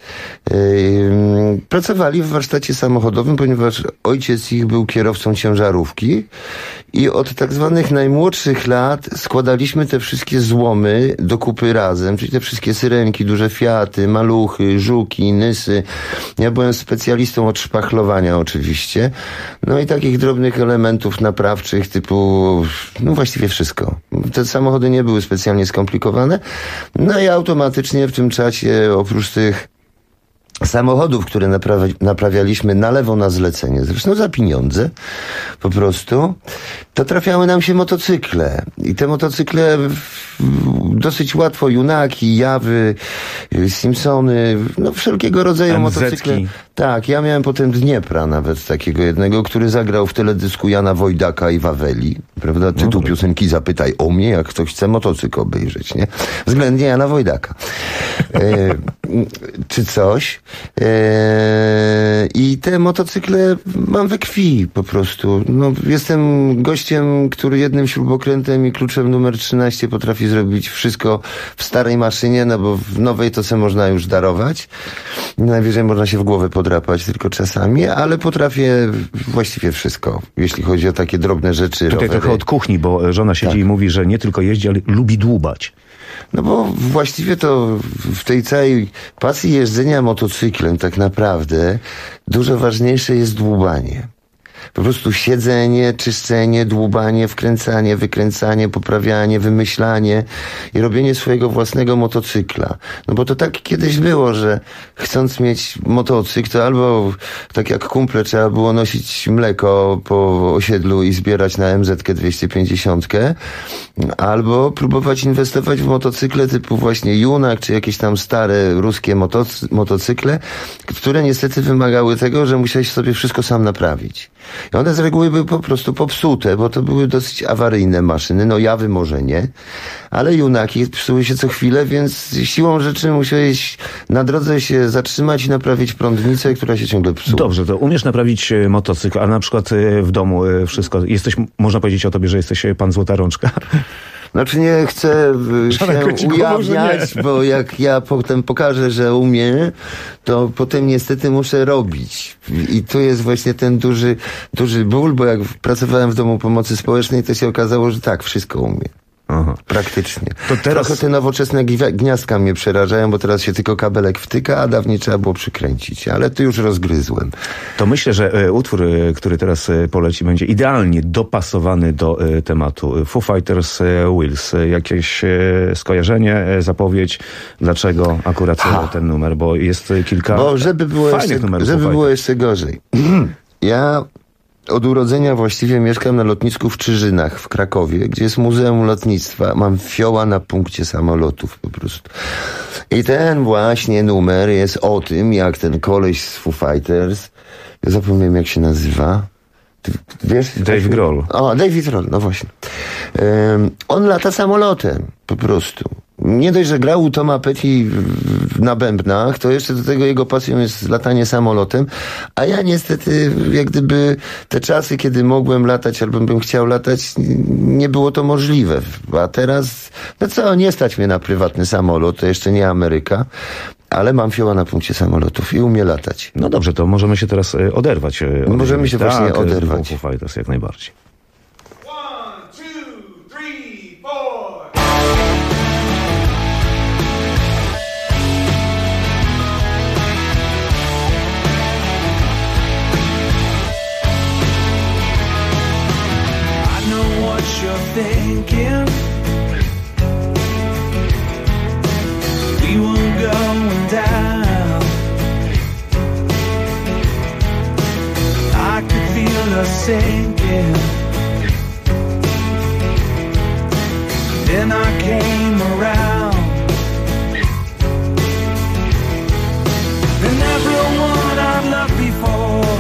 pracowali w warsztacie samochodowym, ponieważ ojciec ich był kierowcą ciężarówki i od tak zwanych najmłodszych lat składaliśmy te wszystkie złomy do kupy razem, czyli te wszystkie syrenki, duże Fiaty, maluchy, żuki, nysy. Ja byłem specjalistą od szpachlowania oczywiście. No i takich drobnych elementów naprawczych typu, no właściwie wszystko. Te samochody nie były specjalnie skomplikowane. No i automatycznie w tym czasie oprócz tych samochodów, które naprawialiśmy na lewo na zlecenie, zresztą za pieniądze po prostu, to trafiały nam się motocykle. I te motocykle dosyć łatwo, Junaki, Jawy, Simpsony, no wszelkiego rodzaju motocykle. Tak, ja miałem potem Dniepra nawet takiego jednego, który zagrał w teledysku Jana Wojdaka i Waweli. prawda? Tytuł piosenki Zapytaj o mnie, jak ktoś chce motocykl obejrzeć, nie? Względnie Jana Wojdaka. Czy coś. I te motocykle mam we krwi po prostu. No, jestem gościem, który jednym śrubokrętem i kluczem numer 13 potrafi zrobić wszystko w starej maszynie, no bo w nowej to se można już darować. Najwyżej można się w głowę podrapać tylko czasami, ale potrafię właściwie wszystko, jeśli chodzi o takie drobne rzeczy. Tutaj rowery. trochę od kuchni, bo żona siedzi i mówi, że nie tylko jeździ, ale lubi dłubać. No bo właściwie to w tej całej pasji jeżdżenia motocyklem tak naprawdę dużo ważniejsze jest dłubanie. Po prostu siedzenie, czyszczenie, dłubanie, wkręcanie, wykręcanie, poprawianie, wymyślanie i robienie swojego własnego motocykla. No bo to tak kiedyś było, że chcąc mieć motocykl, to albo tak jak kumple trzeba było nosić mleko po osiedlu i zbierać na MZ-kę 250, albo próbować inwestować w motocykle typu właśnie Junak, czy jakieś tam stare ruskie motocykle, które niestety wymagały tego, że musiałeś sobie wszystko sam naprawić. I one z reguły były po prostu popsute, bo to były dosyć awaryjne maszyny. No Jawy może nie, ale Junaki psuły się co chwilę, więc siłą rzeczy musiałeś na drodze się zatrzymać i naprawić prądnicę, która się ciągle psuła. Dobrze, to umiesz naprawić motocykl, a na przykład w domu wszystko. Można powiedzieć o tobie, że jesteś pan złota rączka? Znaczy nie chcę się ujawniać, bo jak ja potem pokażę, że umiem, to potem niestety muszę robić. I tu jest właśnie ten duży ból, bo jak pracowałem w Domu Pomocy Społecznej, to się okazało, że tak, wszystko umiem. Aha. Praktycznie. To teraz... Trochę te nowoczesne gniazdka mnie przerażają, bo teraz się tylko kabelek wtyka, a dawniej trzeba było przykręcić. Ale tu już rozgryzłem. To myślę, że utwór, który teraz poleci, będzie idealnie dopasowany do tematu. Foo Fighters Wheels. Jakieś skojarzenie, zapowiedź? Dlaczego akurat ten numer? Bo jest kilka fajnych numerów. Żeby było jeszcze gorzej. Ja od urodzenia właściwie mieszkam na lotnisku w Czyżynach w Krakowie, gdzie jest Muzeum Lotnictwa. Mam fioła na punkcie samolotów po prostu. I ten właśnie numer jest o tym, jak ten koleś z Foo Fighters, ja zapomniałem jak się nazywa. Ty wiesz? Dave Grohl. O, David Grohl, no właśnie. On lata samolotem po prostu. Nie dość, że grał u Toma Petty na bębnach, to jeszcze do tego jego pasją jest latanie samolotem, a ja niestety, jak gdyby te czasy, kiedy mogłem latać albo bym chciał latać, nie było to możliwe. A teraz, no co, nie stać mnie na prywatny samolot, to jeszcze nie Ameryka, ale mam fioła na punkcie samolotów i umiem latać. No dobrze, to możemy się teraz oderwać. Możemy się właśnie oderwać. Foo Fighters jak najbardziej. Thinking we were going down. I could feel us sinking. Then I came around, and everyone I've loved before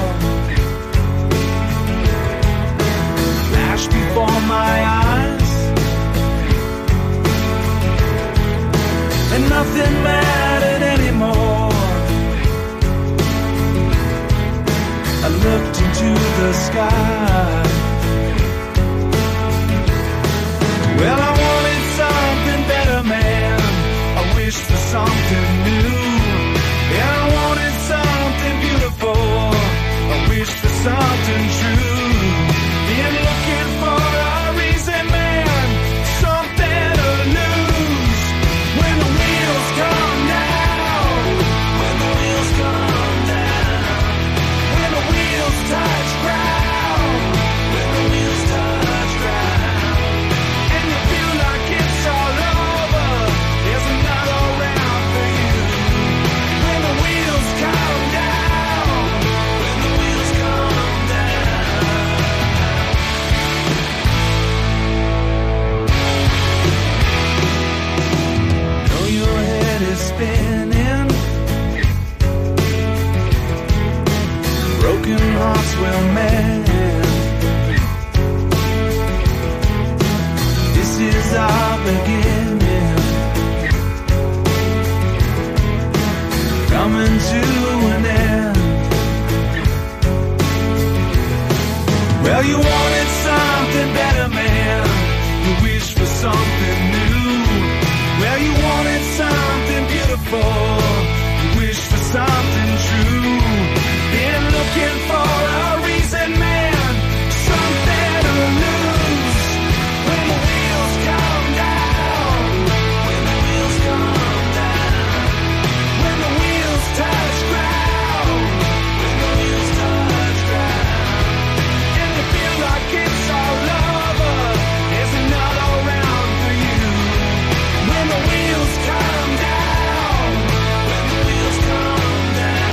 flashed before my eyes, and nothing mattered anymore. I looked into the sky. Well, I wanted something better, man. I wished for something new. Yeah, I wanted something beautiful. I wished for something true. Been looking for a reason, man, something to lose. When the wheels come down, when the wheels come down, when the wheels touch ground, wanted something better, man. You wished for something new. Well, you wanted something beautiful. You wished for something true. Been looking for a reason, man. Something to lose. When the wheels come down. When the wheels come down. When the wheels touch ground. When the wheels touch ground. And you feel like it's all over. There's another round for you. When the wheels come down. When the wheels come down.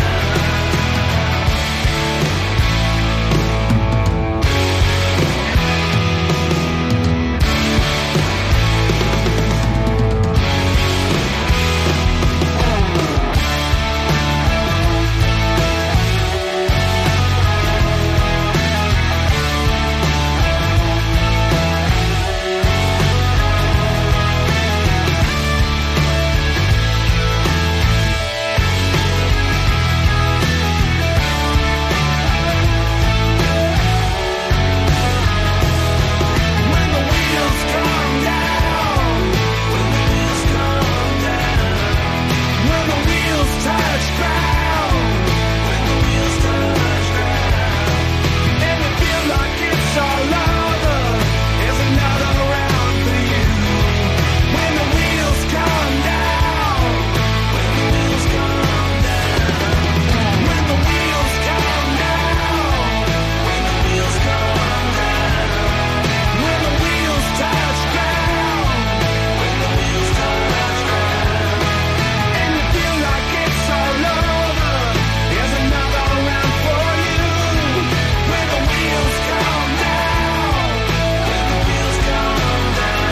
When the wheels come down, when the wheels come down, when the wheels touch ground, when the wheels touch ground, and you feel like it's all over, there's another round for you. When the wheels come down, when the wheels come down, when the wheels come down, when the wheels come down, when the wheels touch ground, when the wheels touch ground, and you feel like it's all over, there's another round for you. When the wheels come down, when the wheels come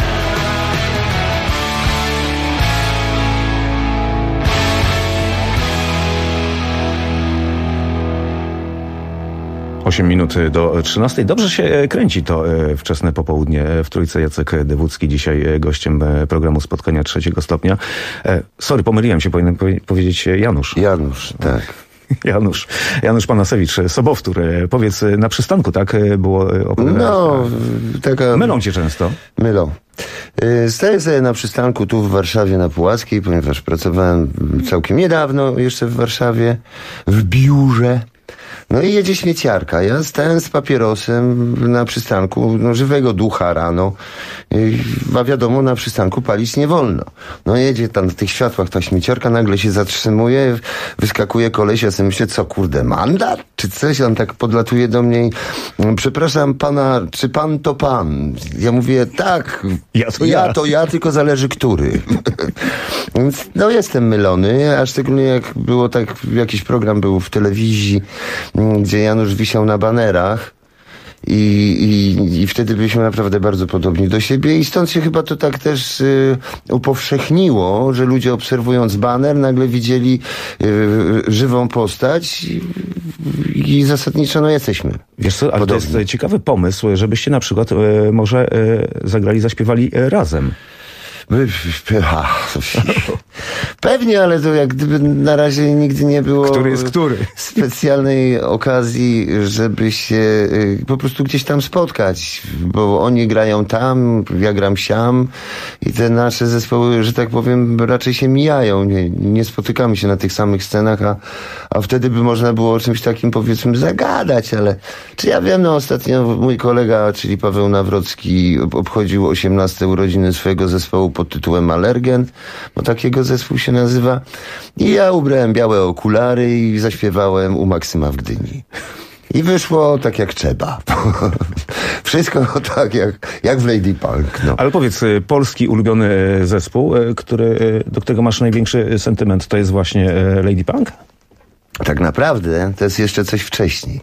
down. 8 minut do 13. Dobrze się kręci to wczesne popołudnie w Trójce. Jacek Dewucki dzisiaj gościem programu Spotkania Trzeciego Stopnia. Sorry, pomyliłem się, powinienem powiedzieć Janusz. Janusz, tak. Janusz Panasewicz, sobowtór. Powiedz, na przystanku, tak było opowiadane? No, taka... Mylą cię często? Mylą. Staję sobie na przystanku tu w Warszawie na Pułackiej, ponieważ pracowałem całkiem niedawno jeszcze w Warszawie, w biurze. No i jedzie śmieciarka. Ja stałem z papierosem na przystanku, no żywego ducha rano. A wiadomo, na przystanku palić nie wolno. No jedzie tam w tych światłach ta śmieciarka, nagle się zatrzymuje, wyskakuje koleś, ja sobie myślę, co kurde, mandat? Czy coś? On tak podlatuje do mnie i, przepraszam pana, czy pan to pan? Ja mówię, tak, ja to ja, tylko zależy który. Więc no jestem mylony, a szczególnie jak było tak, jakiś program był w telewizji, gdzie Janusz wisiał na banerach i wtedy byliśmy naprawdę bardzo podobni do siebie i stąd się chyba to tak też upowszechniło, że ludzie obserwując baner nagle widzieli żywą postać i zasadniczo no jesteśmy. Wiesz co, ale podobni. To jest ciekawy pomysł, żebyście na przykład może zagrali, zaśpiewali razem. Pewnie, ale to jak gdyby na razie nigdy nie było który jest który? Specjalnej okazji, żeby się po prostu gdzieś tam spotkać, bo oni grają tam, ja gram siam i te nasze zespoły, że tak powiem, raczej się mijają, nie spotykamy się na tych samych scenach, a wtedy by można było o czymś takim, powiedzmy, zagadać, ale czy ja wiem, no ostatnio mój kolega, czyli Paweł Nawrocki, obchodził 18 urodziny swojego zespołu pod tytułem Allergen, bo takiego zespół się nazywa. I ja ubrałem białe okulary i zaśpiewałem u Maksyma w Gdyni. I wyszło tak jak trzeba. Wszystko tak jak w Lady Punk. No. Ale powiedz, polski ulubiony zespół, do którego masz największy sentyment, to jest właśnie Lady Punk? Tak naprawdę to jest jeszcze coś wcześniej.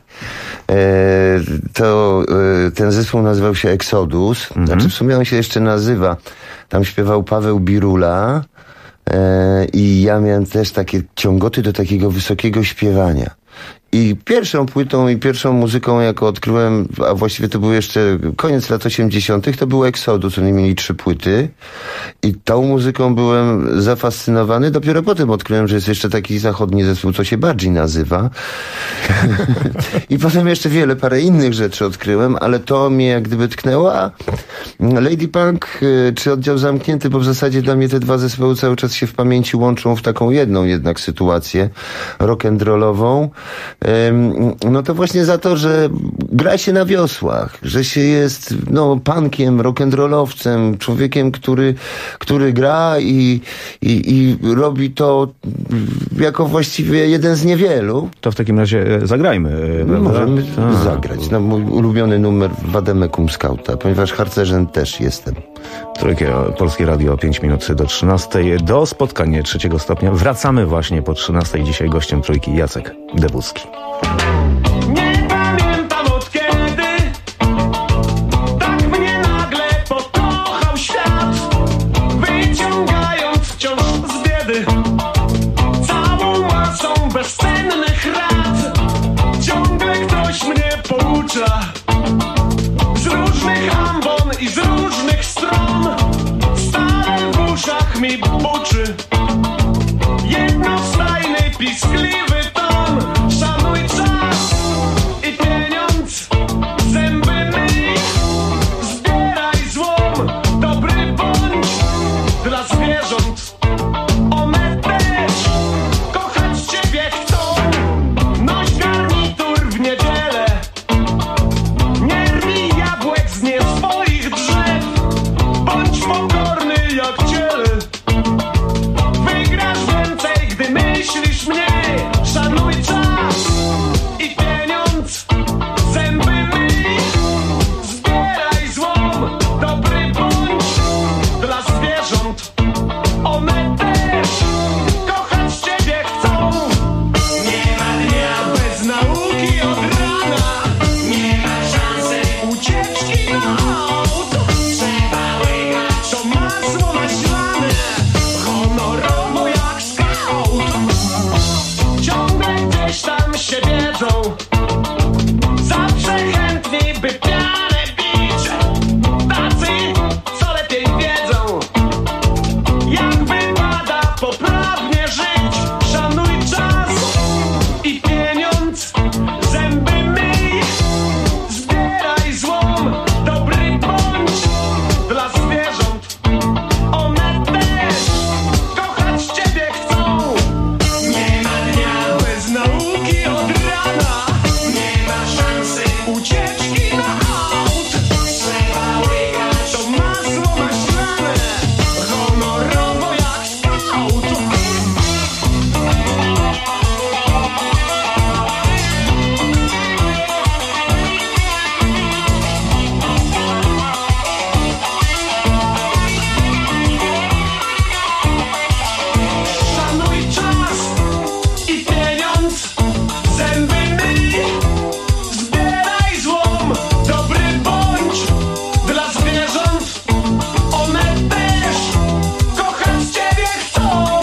Ten zespół nazywał się Exodus. Znaczy w sumie on się jeszcze nazywa. Tam śpiewał Paweł Birula i ja miałem też takie ciągoty do takiego wysokiego śpiewania. I pierwszą płytą i pierwszą muzyką, jaką odkryłem, a właściwie to był jeszcze koniec lat 80., to był Exodus. Oni mieli 3 płyty i tą muzyką byłem zafascynowany. Dopiero potem odkryłem, że jest jeszcze taki zachodni zespół, co się bardziej nazywa. I potem jeszcze parę innych rzeczy odkryłem, ale to mnie jak gdyby tknęło. A Lady Punk czy Oddział Zamknięty, bo w zasadzie dla mnie te 2 zespoły cały czas się w pamięci łączą w taką jedną jednak sytuację rock'n'rollową. No to właśnie za to, że gra się na wiosłach, że się jest punkiem, rock'n'rollowcem, człowiekiem, który gra i robi to jako właściwie jeden z niewielu. To w takim razie zagrajmy. Możemy zagrać. Mój ulubiony numer Wademekum Skauta, ponieważ harcerzem też jestem. Polskie Radio, 5 minut do 13. Do spotkania 3 stopnia. Wracamy właśnie po 13. Dzisiaj gościem Trójki Jacek Dewucki. Nie pamiętam od kiedy tak mnie nagle pokochał świat, wyciągając wciąż z biedy całą masą bezcennych rad. Ciągle ktoś mnie poucza z różnych ambon i z różnych stron. Stale w uszach mi buczy jednostajny, piskliwy ton. Szanuj czas i pieniądz, zęby myj, zbieraj złom, dobry bądź dla zwierząt. One też kochać ciebie chcą. Noś garnitur w niedzielę, nie rwij jabłek z nie swoich drzew. Bądź pokorny jak ciele, wygrasz więcej, gdy myślisz mniej. Szanuj czas i pieniądz, zęby myj, zbieraj złom, dobry bądź dla zwierząt. One też kochać ciebie chcą. Nie ma dnia bez nauki od rana, nie ma szansy ucieczki na aut. Trzeba łykać to masło maślane, honorowo jak skaut. Ciągle gdzieś tam się wiedzą, zawsze chętni by pianę bić. Tacy, co lepiej wiedzą, jak wypada poprawnie żyć. Szanuj czas i pieniądz, zęby myj, zbieraj złom, dobry bądź dla zwierząt. One też kochać ciebie chcą. Nie ma dnia bez nauki od rana, nie ma szansy ucieczki na aut. Trzeba łykać to masło maślane, honorowo jak skaut. Szanuj czas i pieniądz, zęby myj, zbieraj złom, dobry bądź dla zwierząt. One też kochać ciebie chcą.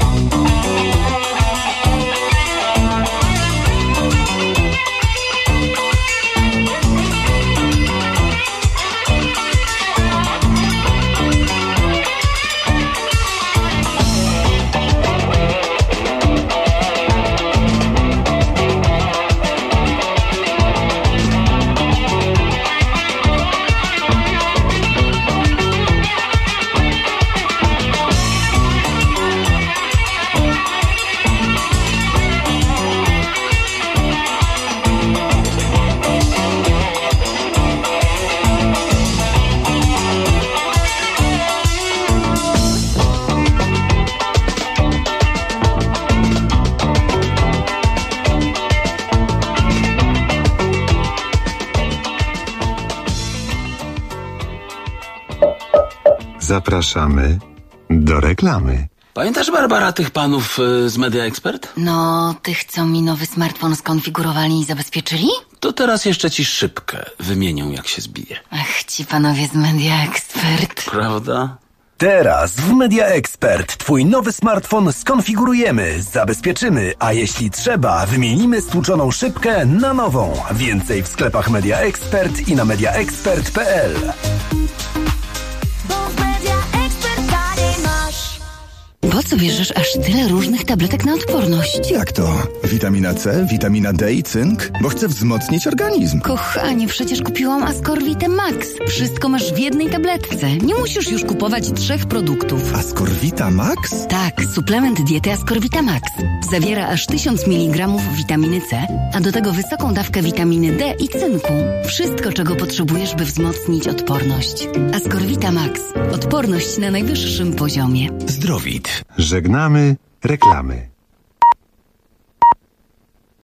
Zapraszamy do reklamy. Pamiętasz, Barbara, tych panów z Media Expert? No, tych, co mi nowy smartfon skonfigurowali i zabezpieczyli? To teraz jeszcze ci szybkę wymienią, jak się zbije. Ach, ci panowie z Media Expert. Prawda? Teraz w Media Expert Twój nowy smartfon skonfigurujemy, zabezpieczymy, a jeśli trzeba, wymienimy stłuczoną szybkę na nową. Więcej w sklepach Media Expert i na mediaexpert.pl. Po co bierzesz aż tyle różnych tabletek na odporność? Jak to? Witamina C, witamina D i cynk? Bo chcę wzmocnić organizm. Kochanie, przecież kupiłam Ascorvitę Max. Wszystko masz w jednej tabletce. Nie musisz już kupować 3 produktów. Ascorvita Max? Tak, suplement diety Ascorvita Max. Zawiera aż 1000 mg witaminy C, a do tego wysoką dawkę witaminy D i cynku. Wszystko, czego potrzebujesz, by wzmocnić odporność. Ascorvita Max. Odporność na najwyższym poziomie. Zdrowit. Żegnamy reklamy.